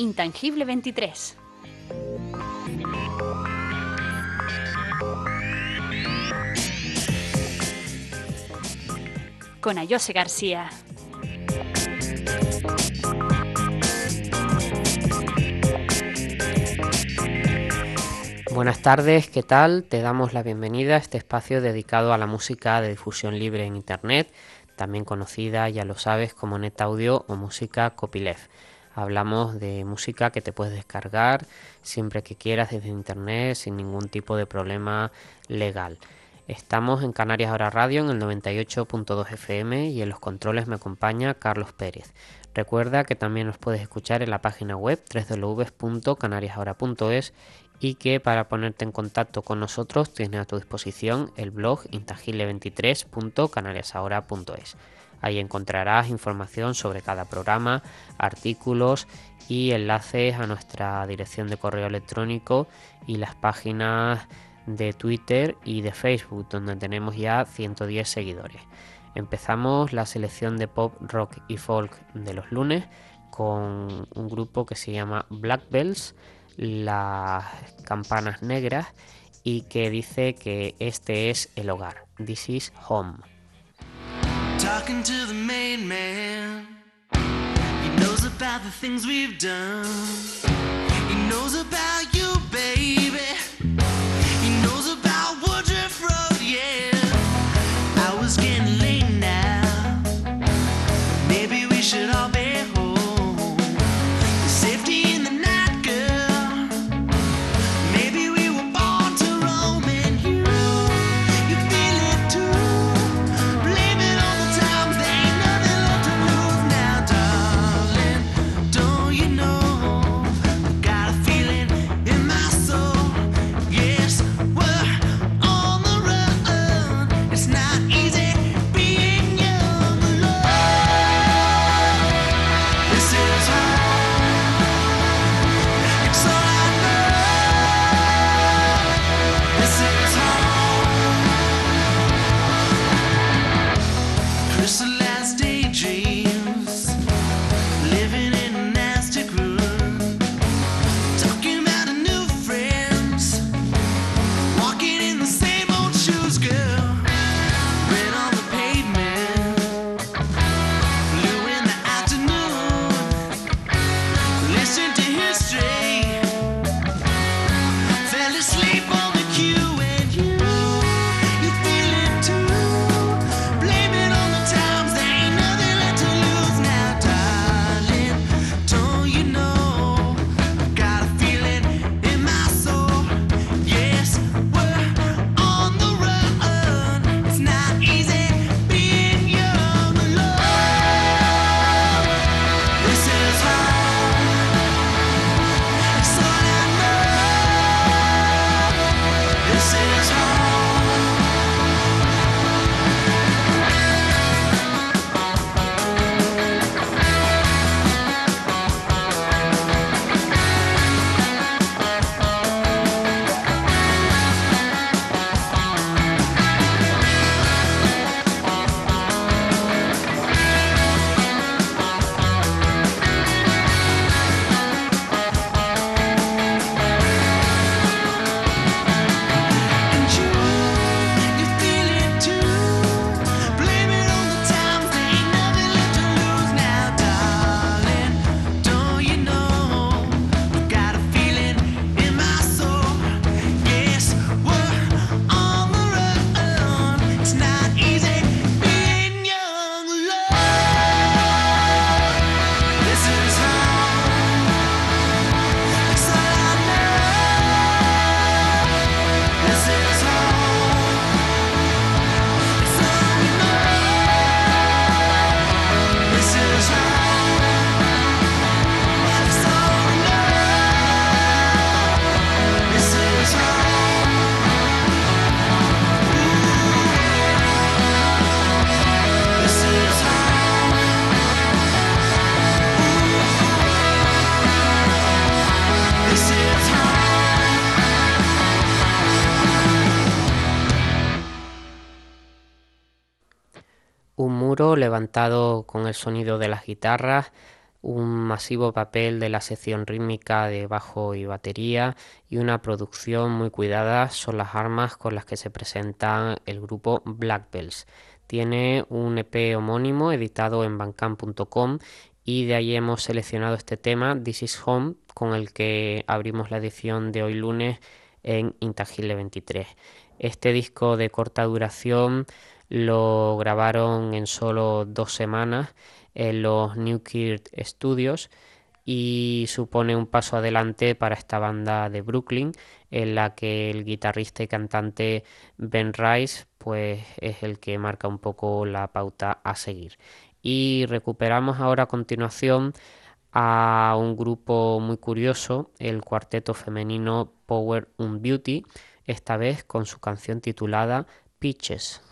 Intangible 23. Con Ayose García. Buenas tardes, ¿qué tal? Te damos la bienvenida a este espacio dedicado a la música de difusión libre en Internet, también conocida, ya lo sabes, como NetAudio o música copyleft. Hablamos de música que te puedes descargar siempre que quieras desde Internet sin ningún tipo de problema legal. Estamos en Canarias Ahora Radio en el 98.2 FM y en los controles me acompaña Carlos Pérez. Recuerda que también nos puedes escuchar en la página web www.canariasahora.es y que para ponerte en contacto con nosotros tienes a tu disposición el blog intangible23.canariasahora.es. Ahí encontrarás información sobre cada programa, artículos y enlaces a nuestra dirección de correo electrónico y las páginas de Twitter y de Facebook, donde tenemos ya 110 seguidores. Empezamos la selección de pop, rock y folk de los lunes con un grupo que se llama Black Bells, las campanas negras, y que dice que este es el hogar. This is home. Talking to the main man, he knows about the things we've done. He knows about you, baby. He knows about Woodruff Road, yeah. I was getting late now. Maybe we should all be home. The safety in the night, girl. Maybe we were born to roam, and you feel it too. Blame it on the time, there ain't nothing left to lose now, darling. Don't you know? I got a feeling in my soul. Yes, we're on the run. It's not easy being young alone. This is home. It's all I know. This is home. Crystallized daydreams, living in a nasty room, talking about a new friends, walking in the same old shoes, girl. Red on the pavement, blue in the afternoon. Listen to history, fell asleep on the queue, and you feel it too. Blame it on the times, there ain't nothing left to lose now, darling. Don't you know? I got a feeling in my soul. Yes, we're on the run. It's not easy being young alone. This is home. It's all I know. This is home. And you feel it too. Blame it on the times, there ain't nothing left to lose now, darling. Don't you know? I got a feeling in my soul. Yes, we're on the run. It's not easy being young alone. This is home. It's all I know. This is home. It's all we know. This is home. It's all we know. This is home. This is home. This is home. Un muro levantado con el sonido de las guitarras un masivo papel de la sección rítmica de bajo y batería y una producción muy cuidada son las armas con las que se presenta el grupo Black Bells. Tiene un EP homónimo editado en bandcamp.com y de ahí hemos seleccionado este tema, This Is Home, con el que abrimos la edición de hoy lunes en Intangible 23. Este disco de corta duración lo grabaron en solo 2 semanas en los Newkirk Studios y supone un paso adelante para esta banda de Brooklyn, en la que el guitarrista y cantante Ben Rice pues es el que marca un poco la pauta a seguir. Y recuperamos ahora a continuación a un grupo muy curioso, el cuarteto femenino Power and Beauty, esta vez con su canción titulada Peaches.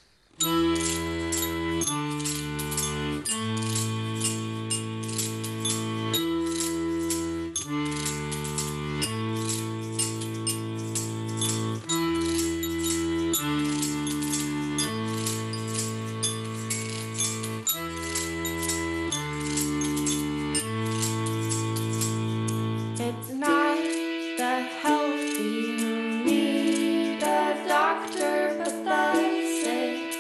It's not the healthy who need a doctor, but the sick.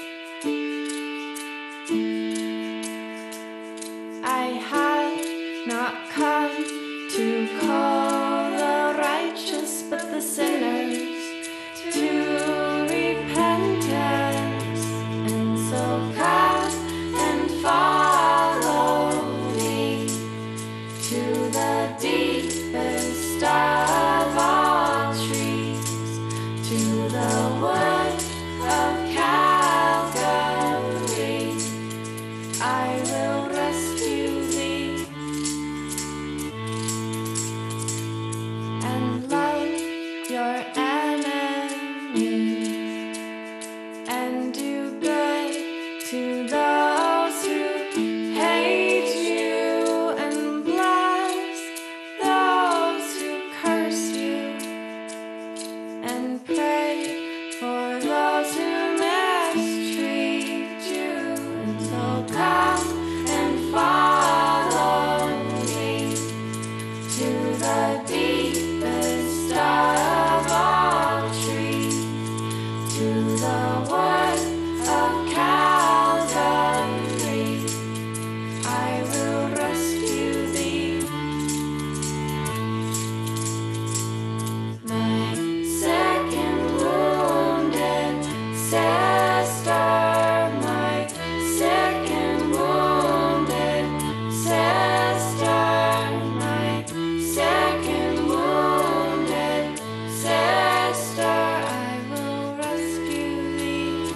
I have not come to call the righteous, but the sinners to repentance. And so come and follow me to the deepest of all trees, to the wood of Calvary. I will rescue thee and love your enemies and do good to those who hate you and bless those who curse you and pray for those who mistreat you. And so come and follow me to the deepest of all trees, to the wood of Calvary. I will rescue thee. My sick and wounded sister, my sick and wounded sister, my sick and wounded sister, I will rescue thee.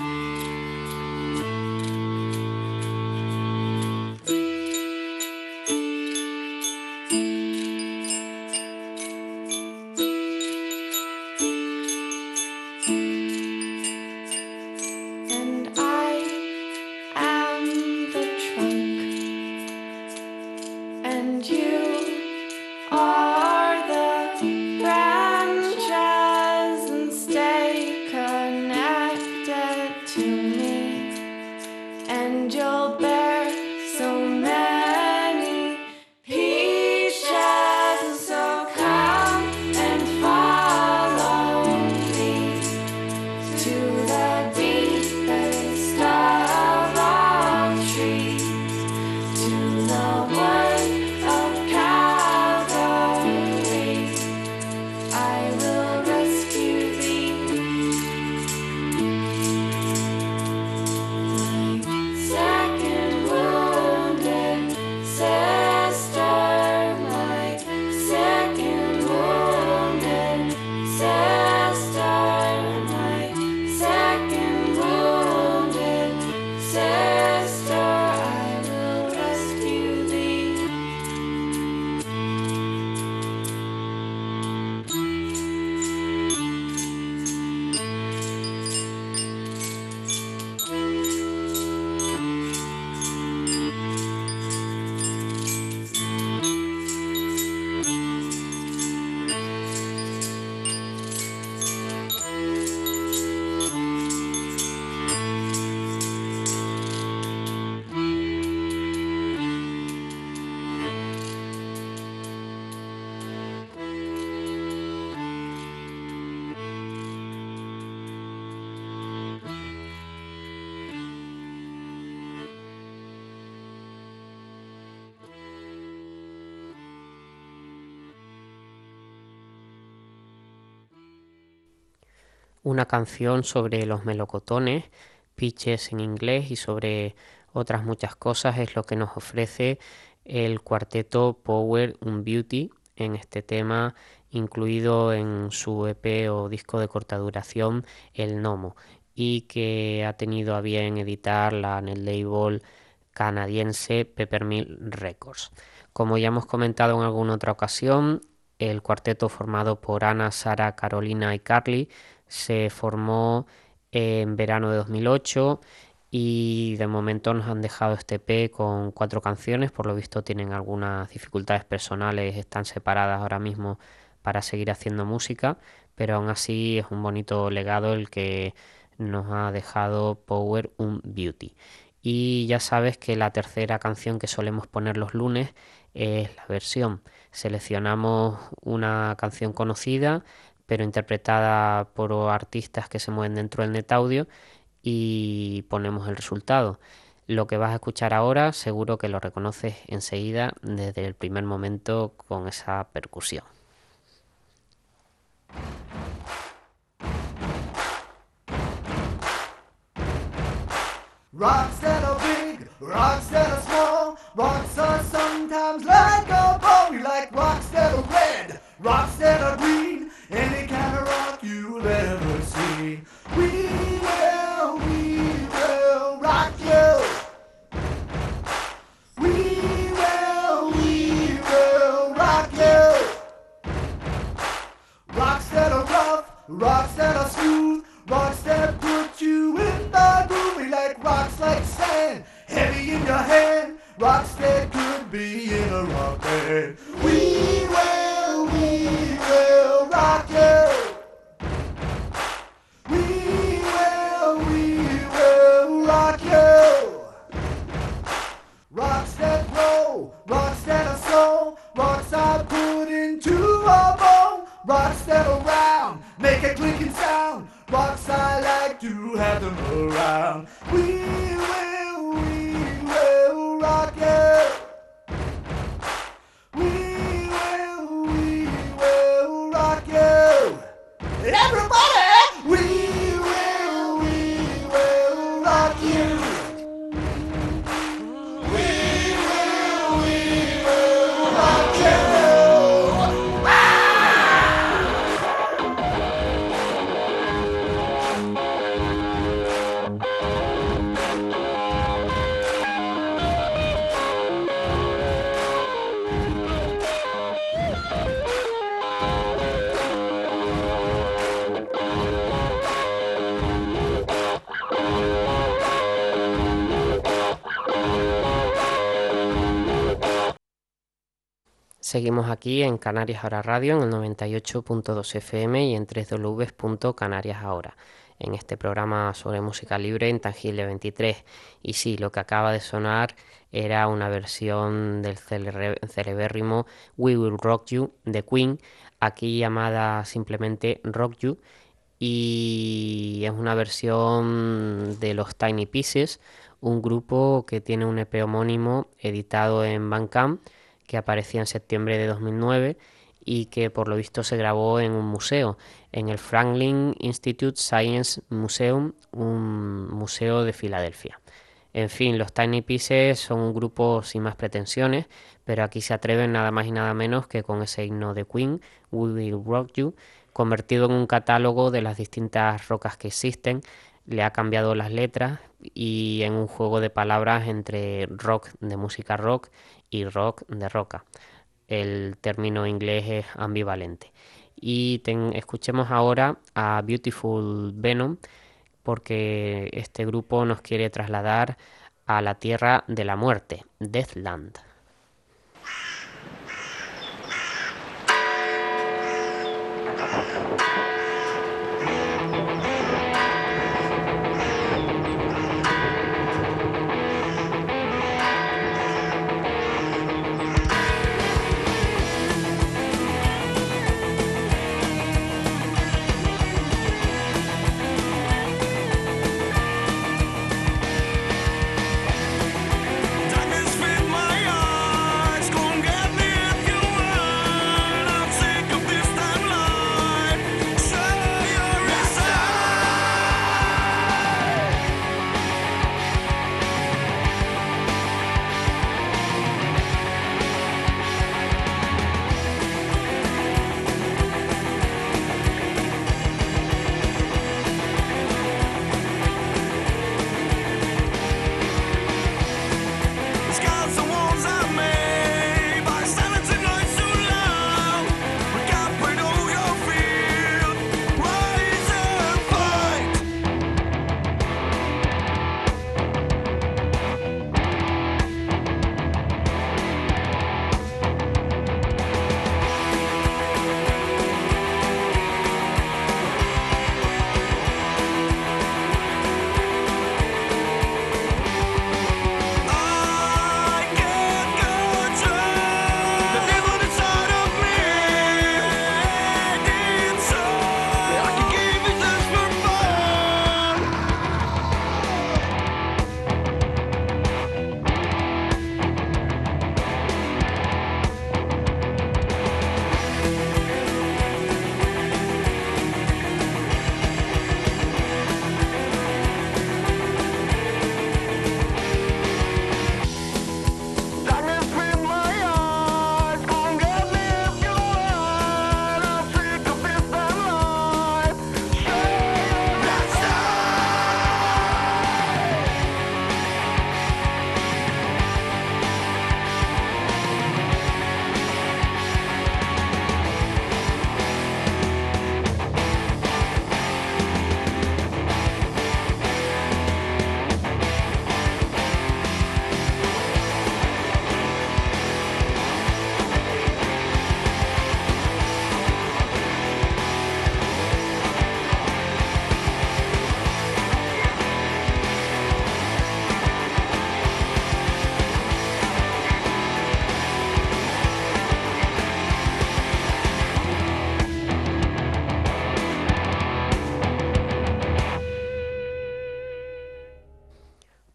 And I am the trunk, and you are the branches, and stay connected to me, and you'll bear so many peaches. So come and follow me to the deepest of all trees, to the wood of Calvary. I will rescue thee. My second wounded sister, my second wounded sister, my second una canción sobre los melocotones, pitches en inglés y sobre otras muchas cosas es lo que nos ofrece el cuarteto Power Un Beauty en este tema incluido en su EP o disco de corta duración El Nomo y que ha tenido a bien editarla en el label canadiense Peppermill Records. Como ya hemos comentado en alguna otra ocasión, el cuarteto formado por Ana, Sara, Carolina y Carly se formó en verano de 2008 y de momento nos han dejado este EP con 4 canciones. Por lo visto tienen algunas dificultades personales, están separadas ahora mismo para seguir haciendo música, pero aún así es un bonito legado el que nos ha dejado Power Un Beauty. Y ya sabes que la tercera canción que solemos poner los lunes es la versión. Seleccionamos una canción conocida, pero interpretada por artistas que se mueven dentro del NetAudio y ponemos el resultado. Lo que vas a escuchar ahora seguro que lo reconoces enseguida desde el primer momento con esa percusión. Rocks that are big, rocks that are small, rocks are sometimes like a ball. We like rocks that are red, rocks that are green, any kind of rock you'll ever see. We will rock you. We will rock you. Rocks that are rough, rocks that are smooth, rocks that put you in the groove. We like rocks like sand, heavy in your hand, rocks that could be in a rock band. We will rock you. We will rock you. Rocks that roll, rocks that are slow, rocks I put into a bowl. Rocks that are round, make a clinking sound, rocks I like to have them around. We will rock you. We will rock you. Everybody, we will rock you. We will rock you. Seguimos aquí en Canarias Ahora Radio en el 98.2 FM y en www.canariasahora, en este programa sobre música libre Intangible 23. Y sí, lo que acaba de sonar era una versión del celebérrimo We Will Rock You de Queen, aquí llamada simplemente Rock You, y es una versión de los Tiny Pieces, un grupo que tiene un EP homónimo editado en Bandcamp que aparecía en septiembre de 2009 y que por lo visto se grabó en un museo, en el Franklin Institute Science Museum, un museo de Filadelfia. En fin, los Tiny Pieces son un grupo sin más pretensiones, pero aquí se atreven nada más y nada menos que con ese himno de Queen, We Will Rock You, convertido en un catálogo de las distintas rocas que existen. Le ha cambiado las letras y en un juego de palabras entre rock de música rock y rock de roca. El término inglés es ambivalente. Y escuchemos ahora a Beautiful Venom, porque este grupo nos quiere trasladar a la tierra de la muerte, Deathland. Darkness filled my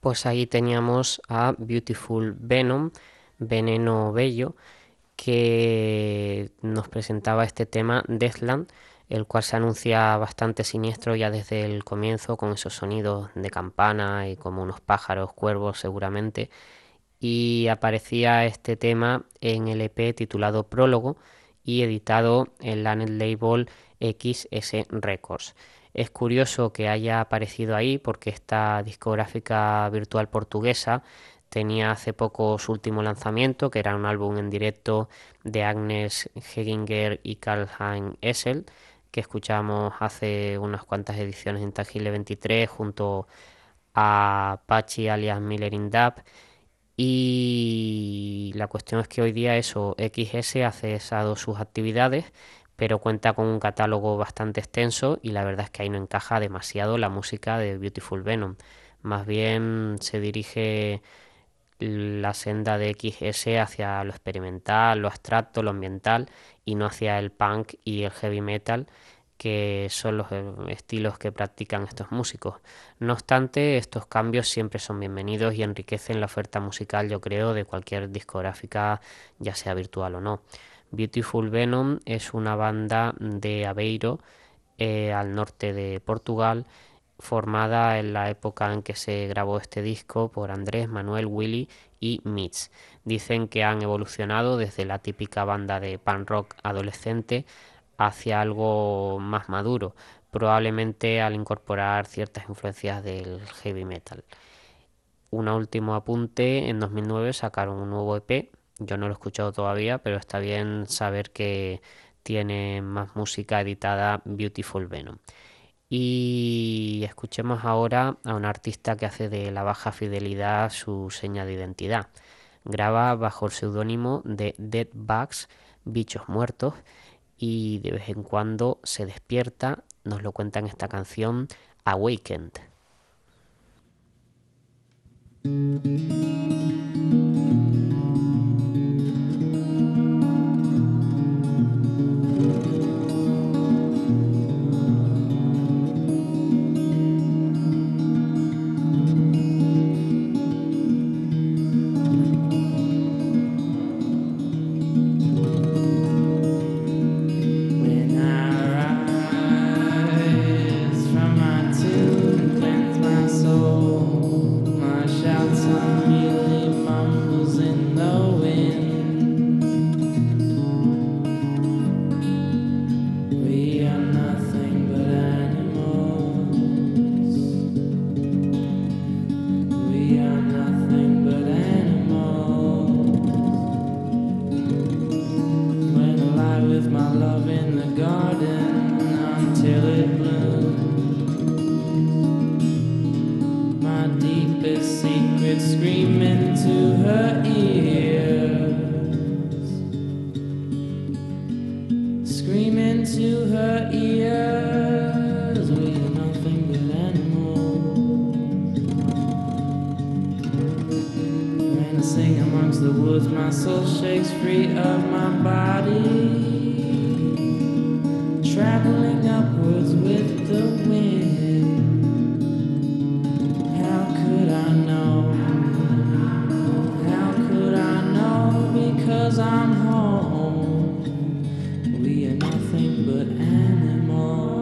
Pues ahí teníamos a Beautiful Venom, Veneno Bello, que nos presentaba este tema Deathland, el cual se anuncia bastante siniestro ya desde el comienzo, con esos sonidos de campana y como unos pájaros, cuervos seguramente. Y aparecía este tema en el EP titulado Prólogo y editado en la netlabel XS Records. Es curioso que haya aparecido ahí porque esta discográfica virtual portuguesa tenía hace poco su último lanzamiento, que era un álbum en directo de Agnes Heginger y Karl-Heinz Essel, que escuchamos hace unas cuantas ediciones en Intangible 23 junto a Pachi alias Miller in Dub. Y la cuestión es que hoy día eso, XS ha cesado sus actividades, pero cuenta con un catálogo bastante extenso y la verdad es que ahí no encaja demasiado la música de Beautiful Venom. Más bien se dirige la senda de XS hacia lo experimental, lo abstracto, lo ambiental y no hacia el punk y el heavy metal, que son los estilos que practican estos músicos. No obstante, estos cambios siempre son bienvenidos y enriquecen la oferta musical, yo creo, de cualquier discográfica, ya sea virtual o no. Beautiful Venom es una banda de Aveiro, al norte de Portugal, formada en la época en que se grabó este disco por Andrés, Manuel, Willy y Mitch. Dicen que han evolucionado desde la típica banda de punk rock adolescente hacia algo más maduro, probablemente al incorporar ciertas influencias del heavy metal. Un último apunte, en 2009 sacaron un nuevo EP, yo no lo he escuchado todavía, pero está bien saber que tiene más música editada Beautiful Venom. Y escuchemos ahora a un artista que hace de la baja fidelidad su seña de identidad. Graba bajo el seudónimo de Dead Bugs, Bichos Muertos, y de vez en cuando se despierta, nos lo cuenta en esta canción Awakened. When I rise from my tomb and cleanse my soul, my shouts unruly mumbles in the wind. We are nothing but animals. We are nothing but animals. Went alive with my love in the garden until it bloomed. My deepest secret screaming to her ears. Screaming to her ears. We are nothing but animals. When I sing amongst the woods, my soul shakes free of my body, traveling upwards with the wind. How could I know? How could I know? Because I'm home. We are nothing but animals.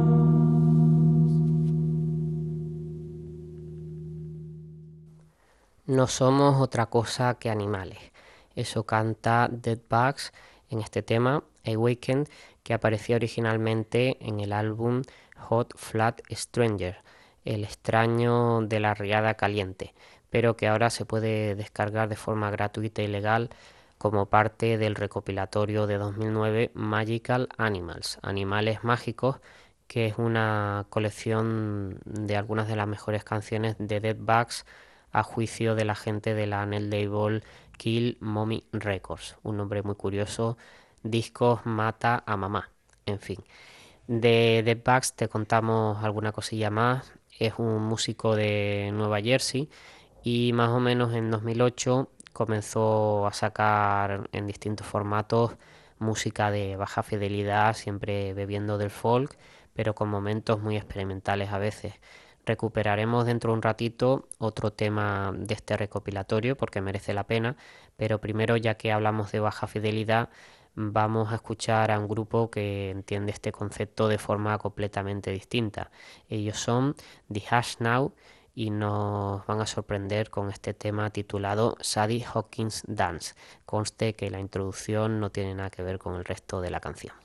No somos otra cosa que animales. Eso canta Dead Bugs en este tema, Awakened, que aparecía originalmente en el álbum Hot Flat Stranger, el extraño de la riada caliente, pero que ahora se puede descargar de forma gratuita y legal como parte del recopilatorio de 2009 Magical Animals, Animales Mágicos, que es una colección de algunas de las mejores canciones de Dead Bugs a juicio de la gente de la netlabel Kill Mommy Records. Un nombre muy curioso, Discos Mata a Mamá. En fin, de Dead Bugs te contamos alguna cosilla más. Es un músico de Nueva Jersey y más o menos en 2008 comenzó a sacar en distintos formatos música de baja fidelidad, siempre bebiendo del folk, pero con momentos muy experimentales a veces. Recuperaremos dentro de un ratito otro tema de este recopilatorio porque merece la pena, pero primero, ya que hablamos de baja fidelidad, vamos a escuchar a un grupo que entiende este concepto de forma completamente distinta. Ellos son The Hash Now y nos van a sorprender con este tema titulado Sadie Hawkins Dance. Conste que la introducción no tiene nada que ver con el resto de la canción.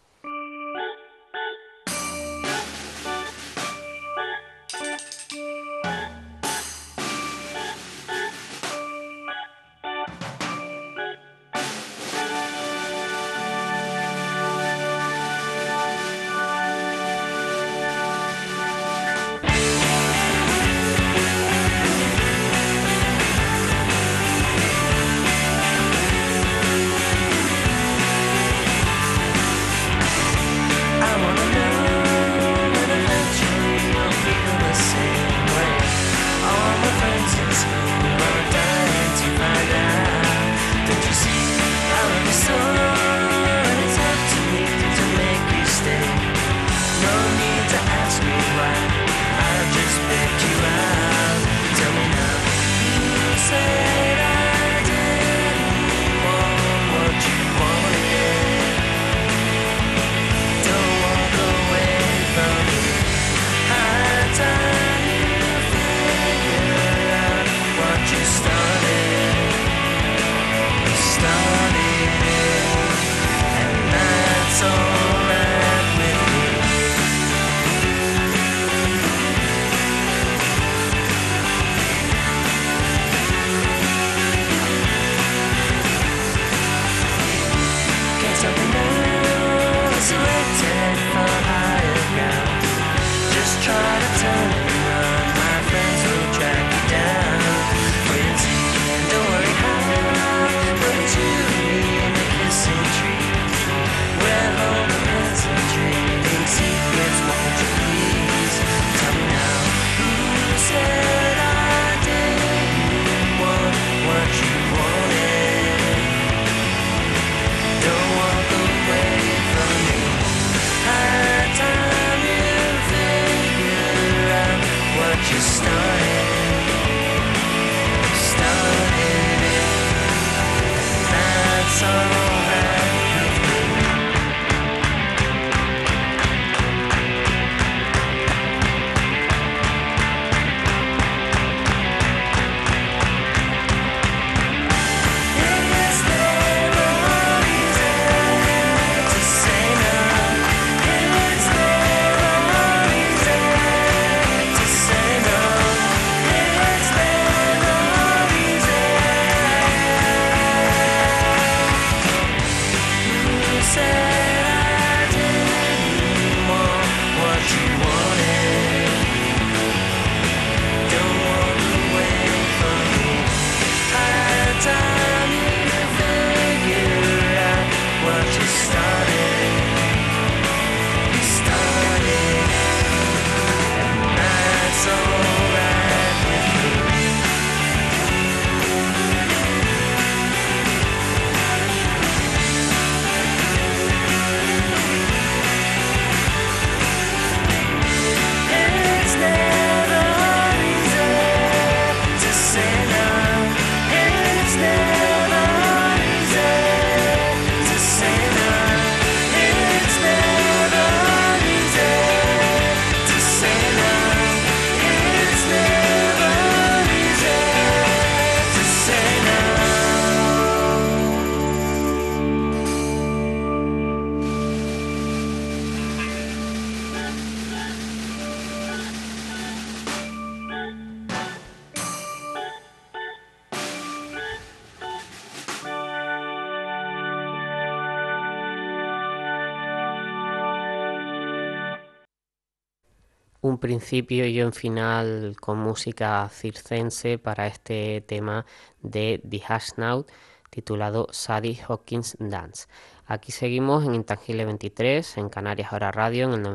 Un principio y un final con música circense para este tema de The Hashnaut titulado Sadie Hawkins Dance. Aquí seguimos en Intangible 23, en Canarias Ahora Radio, en el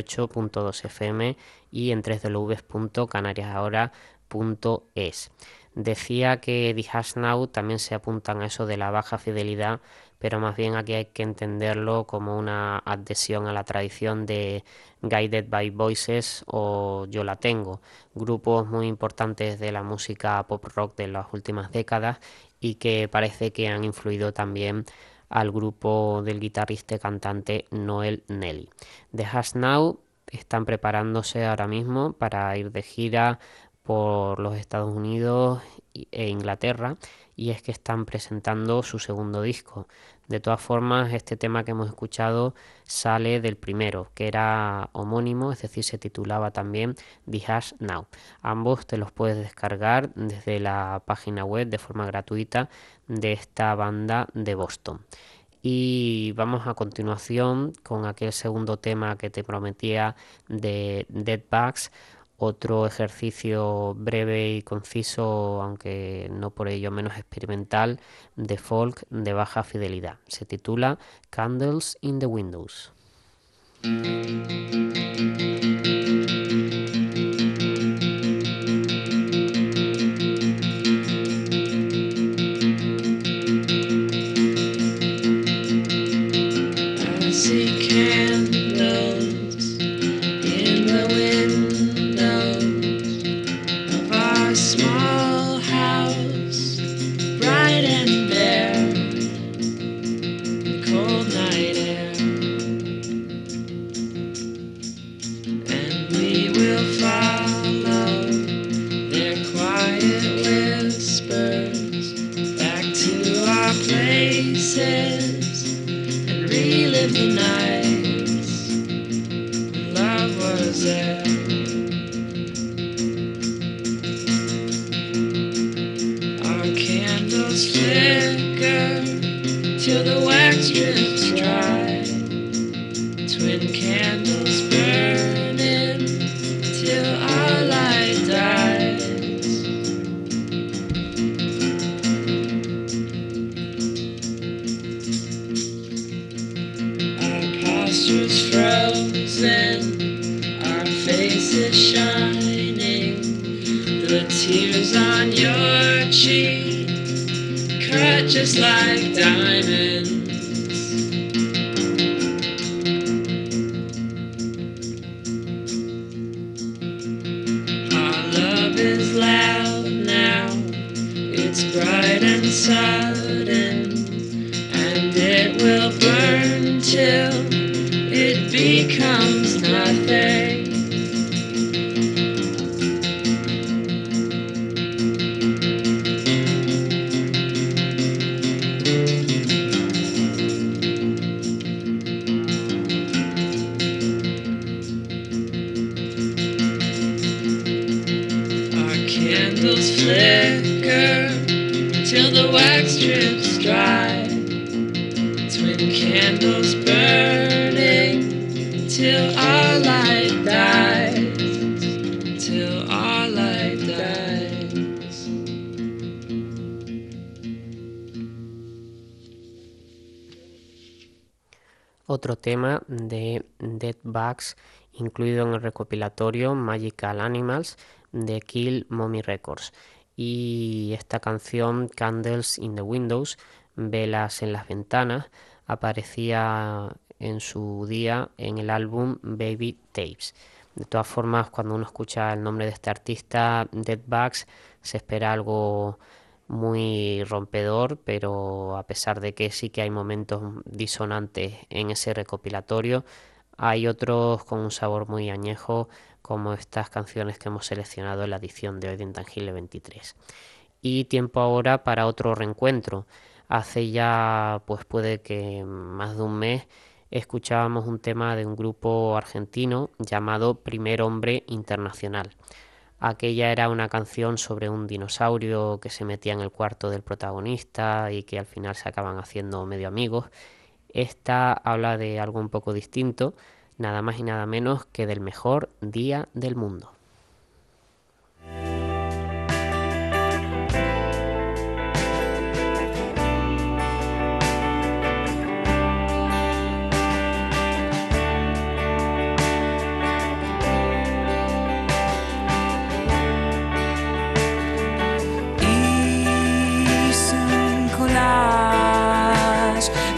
98.2 FM y en www.canariasahora.es. Decía que The Hashnaut también se apuntan a eso de la baja fidelidad pero más bien aquí hay que entenderlo como una adhesión a la tradición de Guided by Voices o Yo la tengo, grupos muy importantes de la música pop rock de las últimas décadas y que parece que han influido también al grupo del guitarrista y cantante Noel Nelly. The Has Now están preparándose ahora mismo para ir de gira por los Estados Unidos e Inglaterra, y es que están presentando su segundo disco. De todas formas, este tema que hemos escuchado sale del primero, que era homónimo, es decir, se titulaba también The Has Now. Ambos te los puedes descargar desde la página web de forma gratuita de esta banda de Boston. Y vamos a continuación con aquel segundo tema que te prometía de Dead Bugs, otro ejercicio breve y conciso, aunque no por ello menos experimental, de folk de baja fidelidad. Se titula Candles in the Windows. I see candles in the windows of our small house, bright and bare, the cold night air, and we will follow their quiet whispers back to our places and relive the nights when love was there. Our candles flicker till the wax drips dry. Twin candles burning till our light dies. Our posture's frozen, our faces shining. The tears on your cheek cut just like diamonds. Our love is loud now, it's bright and sudden, and it will burn till it becomes nothing. Our candles flicker till the wax drips dry. Twin candles burning till our light dies. Till our light dies. Otro tema de Dead Bugs incluido en el recopilatorio Magical Animals de Kill Mommy Records, y esta canción Candles in the Windows, velas en las ventanas, aparecía en su día en el álbum Baby Tapes. De todas formas, cuando uno escucha el nombre de este artista, Dead Bugs, se espera algo muy rompedor, pero a pesar de que sí que hay momentos disonantes en ese recopilatorio, hay otros con un sabor muy añejo, como estas canciones que hemos seleccionado en la edición de hoy de Intangible 23. Y tiempo ahora para otro reencuentro. Hace ya, pues puede que más de un mes, escuchábamos un tema de un grupo argentino llamado Primer Hombre Internacional. Aquella era una canción sobre un dinosaurio que se metía en el cuarto del protagonista y que al final se acaban haciendo medio amigos. Esta habla de algo un poco distinto, nada más y nada menos que del mejor día del mundo. Hice un collage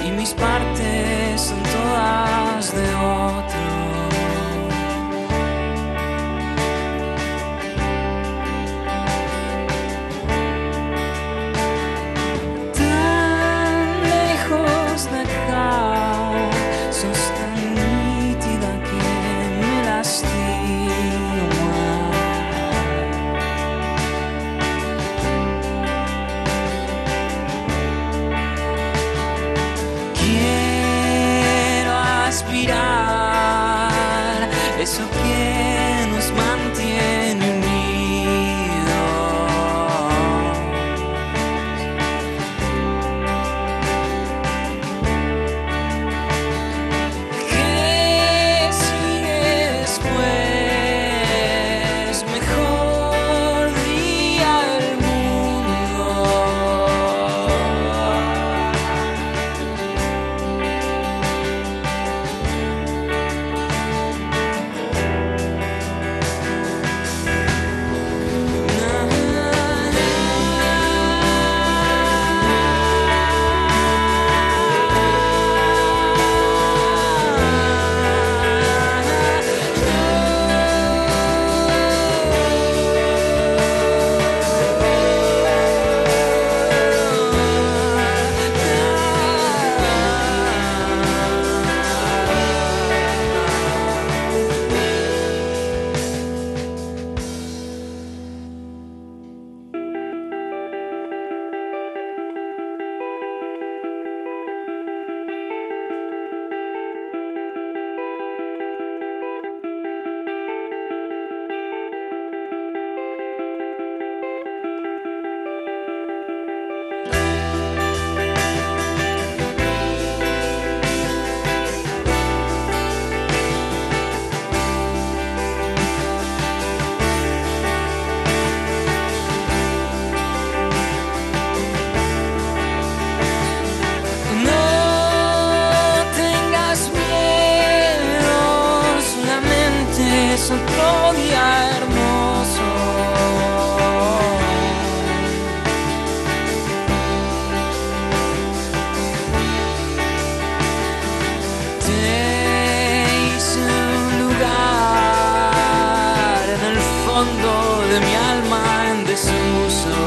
fondo de mi alma en desuso.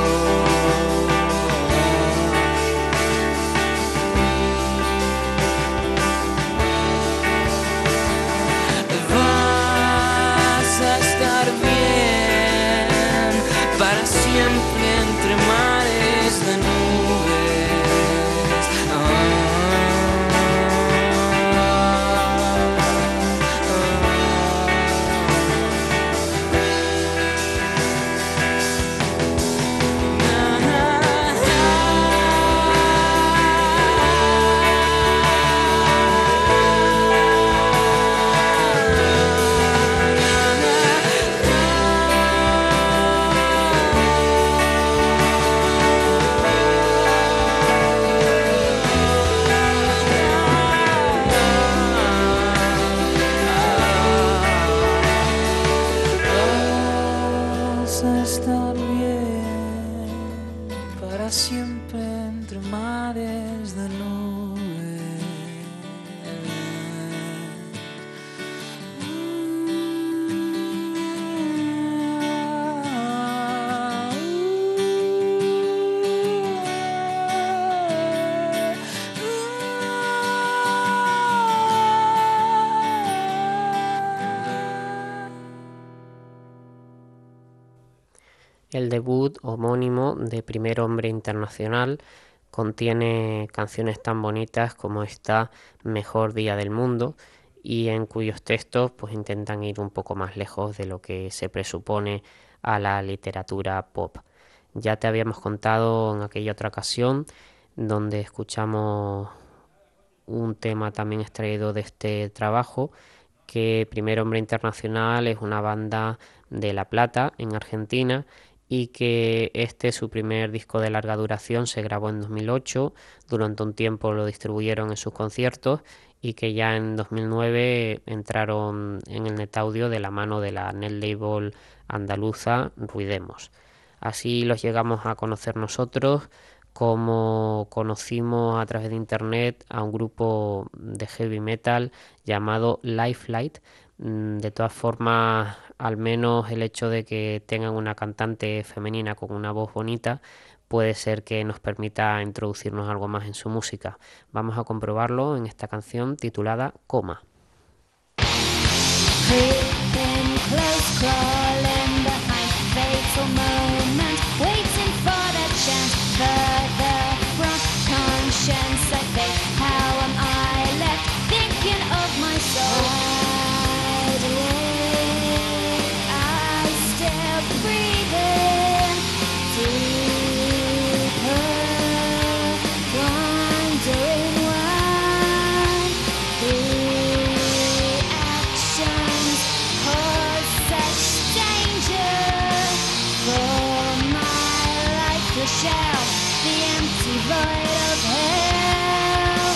Vas a estar bien para siempre entre mares de nubes. Vas a estar bien para siempre entre mares de nubes. El debut homónimo de Primer Hombre Internacional contiene canciones tan bonitas como esta Mejor Día del Mundo, y en cuyos textos pues intentan ir un poco más lejos de lo que se presupone a la literatura pop. Ya te habíamos contado en aquella otra ocasión, donde escuchamos un tema también extraído de este trabajo, que Primer Hombre Internacional es una banda de La Plata, en Argentina, y que su primer disco de larga duración se grabó en 2008, durante un tiempo lo distribuyeron en sus conciertos, y que ya en 2009 entraron en el NetAudio de la mano de la net label andaluza Ruidemos. Así los llegamos a conocer nosotros, como conocimos a través de internet a un grupo de heavy metal llamado Lifelight. De todas formas, al menos el hecho de que tengan una cantante femenina con una voz bonita puede ser que nos permita introducirnos algo más en su música. Vamos a comprobarlo en esta canción titulada Coma. Creeping close, crawling behind fatal moment, waiting for the chance. Further from conscience, I think, how am I left thinking of my soul? Wide awake, I still breathing deeper, wondering why the actions cause such danger for my lifeless shell, the empty void of hell.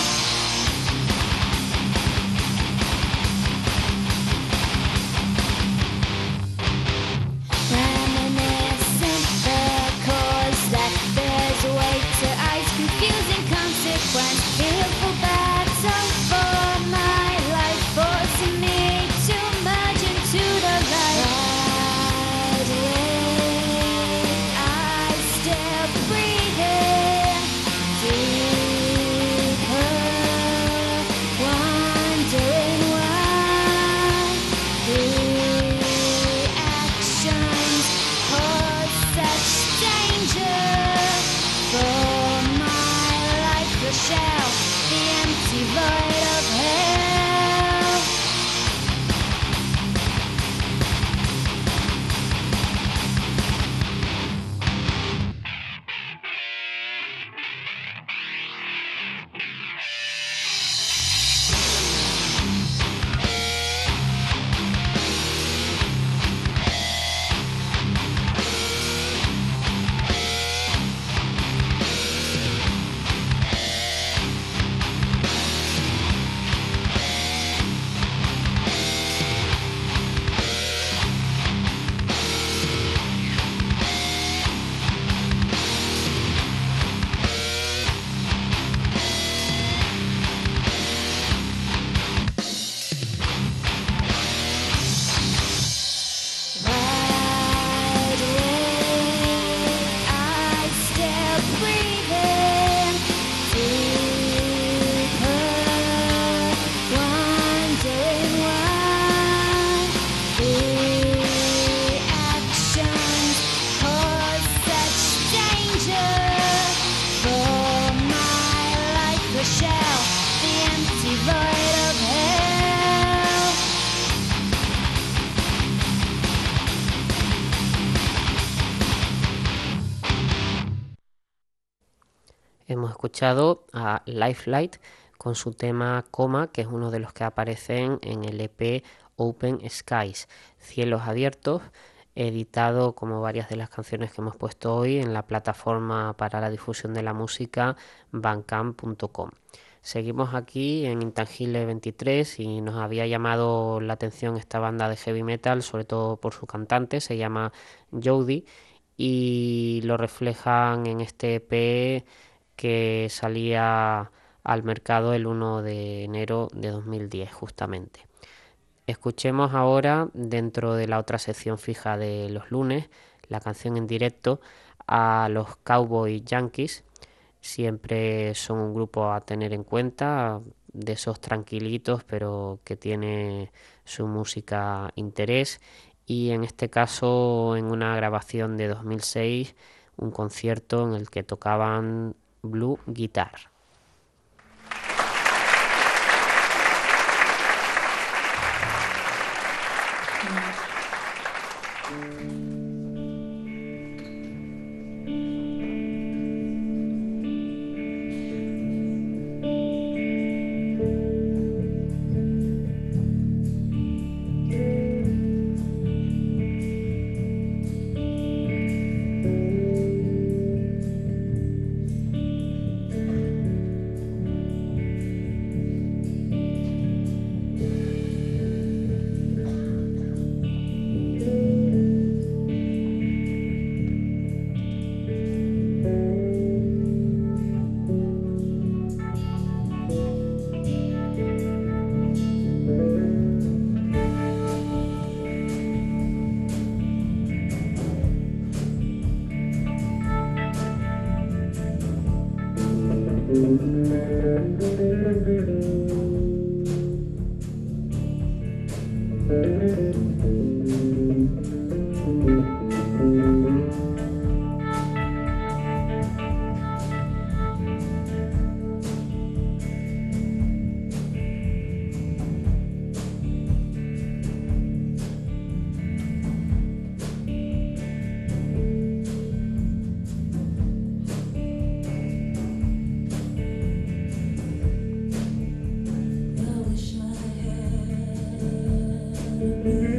Reminiscent, the cause that bears weight to eyes, confusing consequence, fearful battle for my life, forcing me to merge into the light. Wide awake, I still breathe. Hemos escuchado a Lifelight con su tema Coma, que es uno de los que aparecen en el EP Open Skies, Cielos Abiertos, editado como varias de las canciones que hemos puesto hoy en la plataforma para la difusión de la música bandcamp.com. Seguimos aquí en Intangible 23 y nos había llamado la atención esta banda de heavy metal, sobre todo por su cantante, se llama Jody, y lo reflejan en este EP que salía al mercado el 1 de enero de 2010 justamente. Escuchemos ahora, dentro de la otra sección fija de los lunes, la canción en directo a los Cowboy Yankees. Siempre son un grupo a tener en cuenta, de esos tranquilitos pero que tiene su música interés, y en este caso en una grabación de 2006, un concierto en el que tocaban Blue Guitar. I wish I had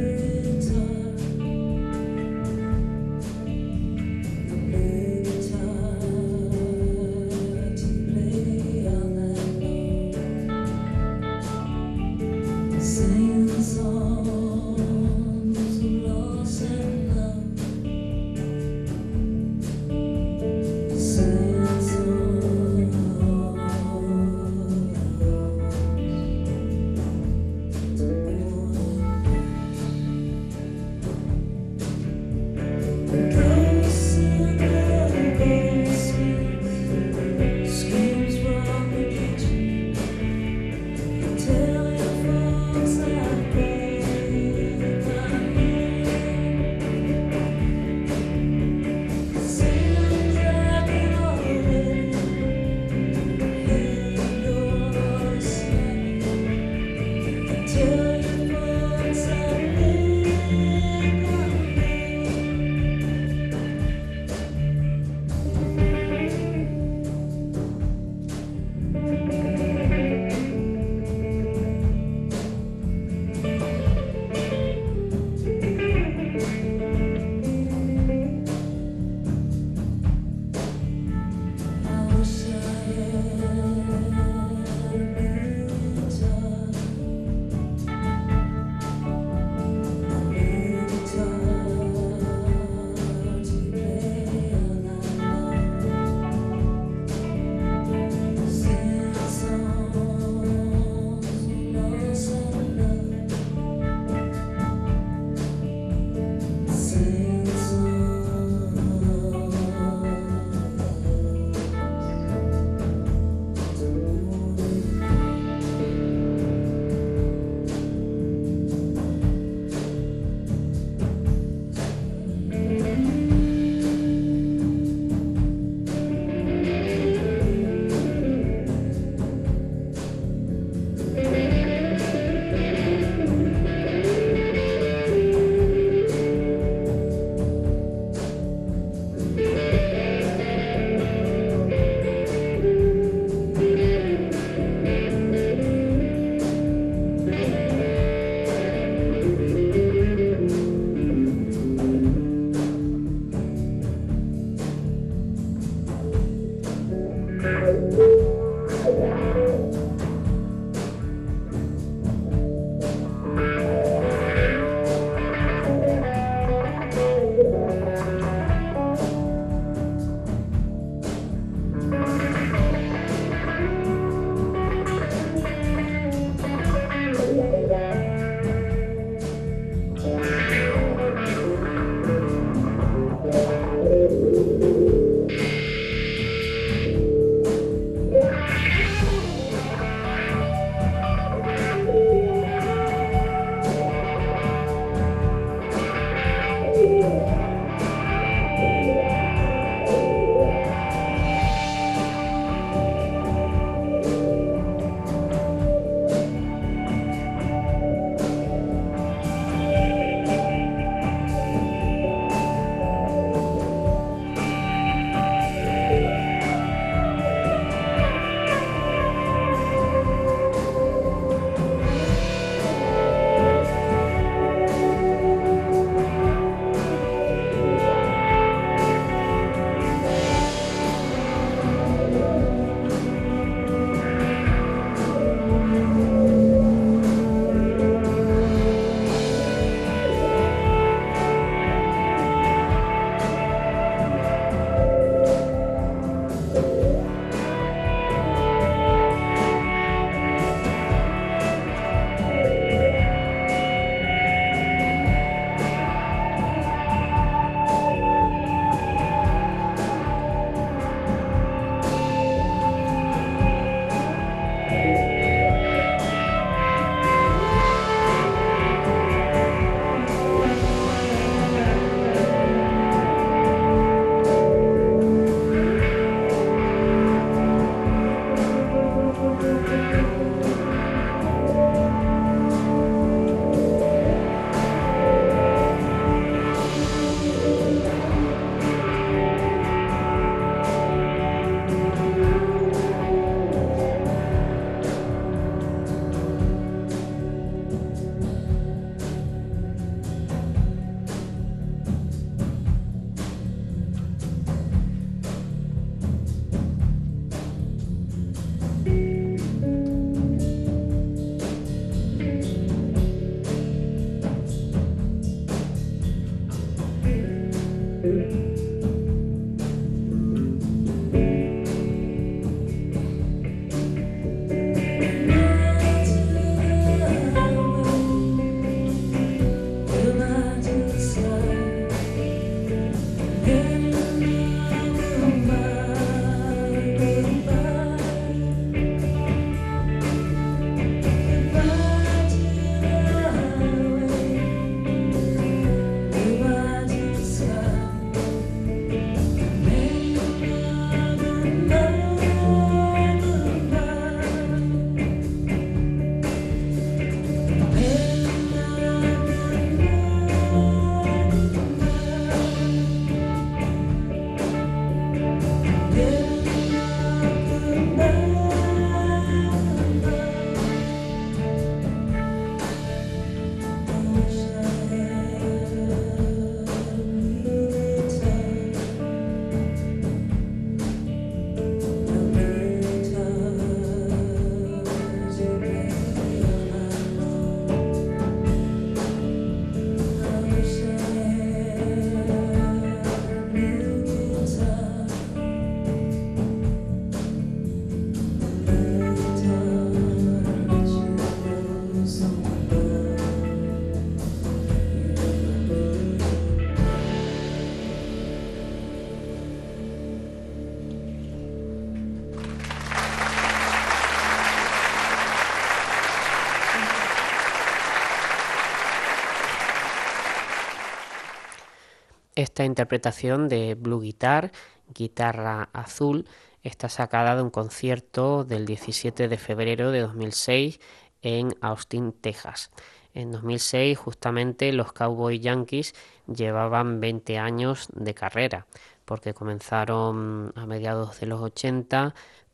Esta interpretación de Blue Guitar, Guitarra Azul, está sacada de un concierto del 17 de febrero de 2006 en Austin, Texas. En 2006, justamente, los Cowboy Yankees llevaban 20 años de carrera, porque comenzaron a mediados de los 80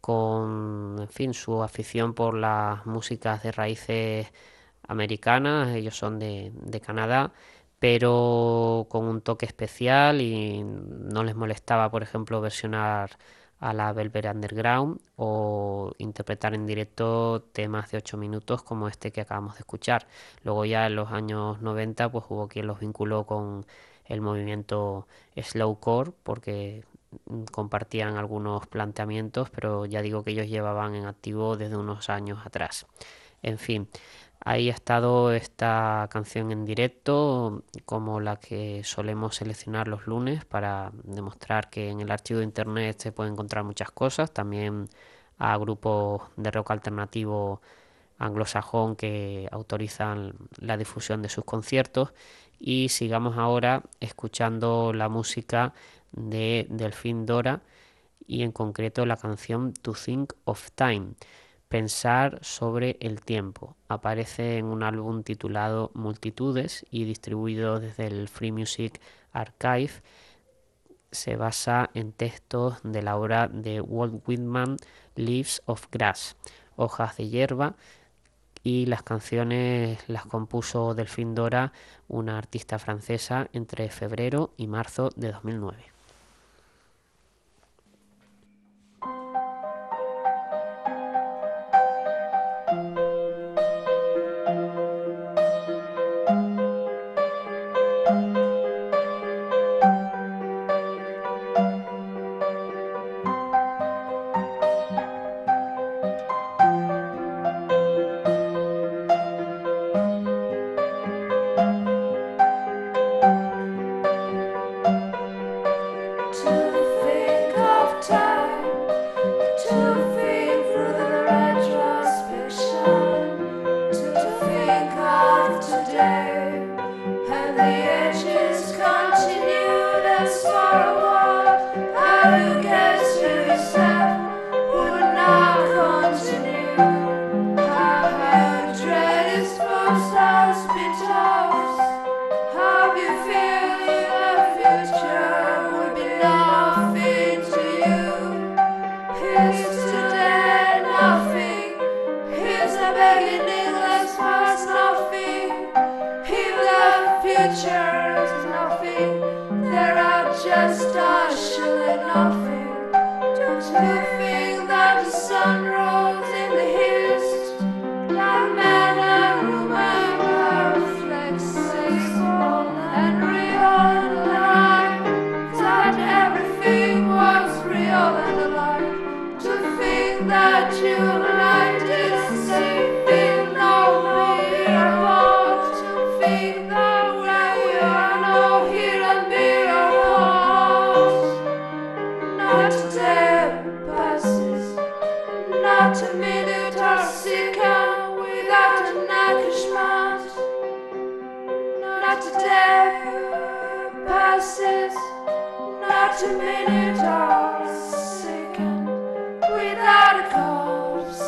con, en fin, su afición por las músicas de raíces americanas. Ellos son de Canadá, pero con un toque especial, y no les molestaba, por ejemplo, versionar a la Velvet Underground o interpretar en directo temas de 8 minutos como este que acabamos de escuchar. Luego ya en los años 90 pues hubo quien los vinculó con el movimiento slowcore, porque compartían algunos planteamientos, pero ya digo que ellos llevaban en activo desde unos años atrás. En fin, ahí ha estado esta canción en directo, como la que solemos seleccionar los lunes, para demostrar que en el archivo de internet se pueden encontrar muchas cosas, también a grupos de rock alternativo anglosajón que autorizan la difusión de sus conciertos. Y sigamos ahora escuchando la música de Delfín Dora, y en concreto la canción To Think of Time, Pensar sobre el tiempo. Aparece en un álbum titulado Multitudes y distribuido desde el Free Music Archive. Se basa en textos de la obra de Walt Whitman, Leaves of Grass, Hojas de hierba, y las canciones las compuso Delfín Dora, una artista francesa, entre febrero y marzo de 2009. Not too many dogs sinking without a corpse.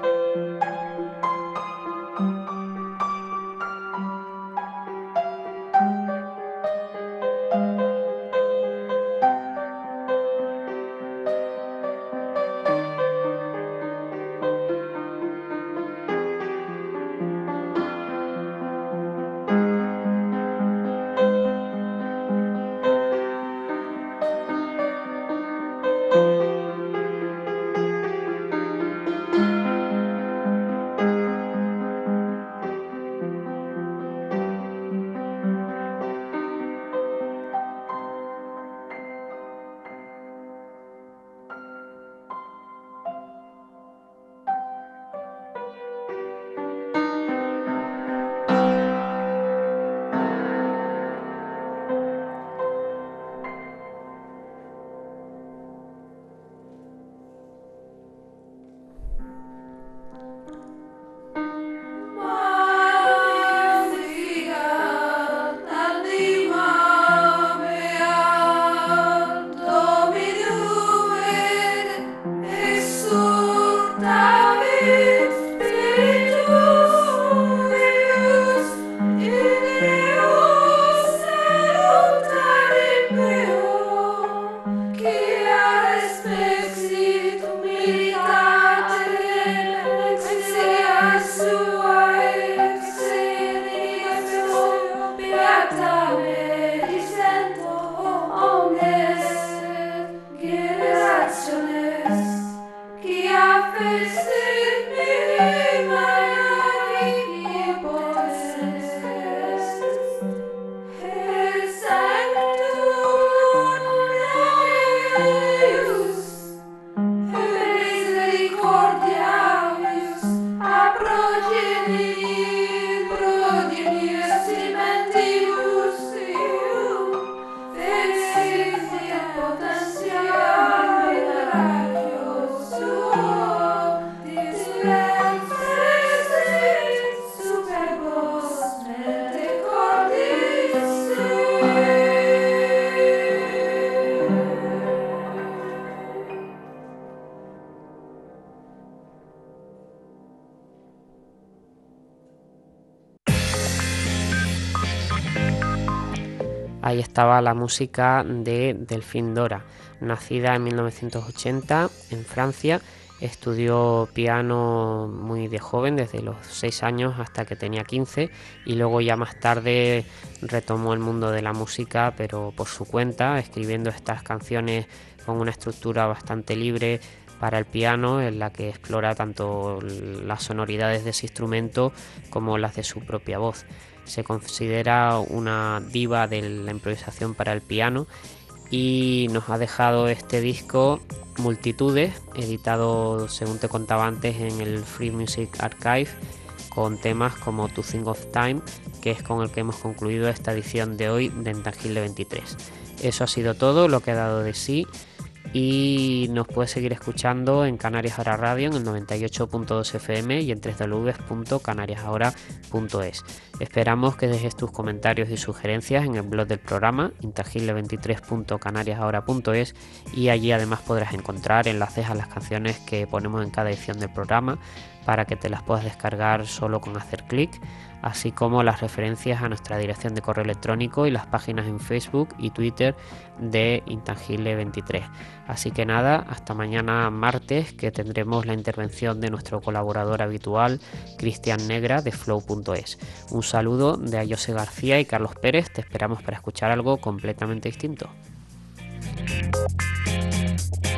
Ahí estaba la música de Delphine Dora, nacida en 1980 en Francia. Estudió piano muy de joven, desde los 6 años hasta que tenía 15, y luego ya más tarde retomó el mundo de la música, pero por su cuenta, escribiendo estas canciones con una estructura bastante libre para el piano, en la que explora tanto las sonoridades de ese instrumento como las de su propia voz. Se considera una diva de la improvisación para el piano y nos ha dejado este disco Multitudes, editado, según te contaba antes, en el Free Music Archive, con temas como To Think of Time, que es con el que hemos concluido esta edición de hoy de Intangible 23. Eso ha sido todo lo que ha dado de sí, y nos puedes seguir escuchando en Canarias Ahora Radio en el 98.2 FM y en www.canariasahora.es. Esperamos que dejes tus comentarios y sugerencias en el blog del programa intangible23.canariasahora.es, y allí además podrás encontrar enlaces a las canciones que ponemos en cada edición del programa para que te las puedas descargar solo con hacer clic, así como las referencias a nuestra dirección de correo electrónico y las páginas en Facebook y Twitter de Intangible 23. Así que nada, hasta mañana martes, que tendremos la intervención de nuestro colaborador habitual, Cristian Negra, de Flow.es. Un saludo de Ayose García y Carlos Pérez. Te esperamos para escuchar algo completamente distinto.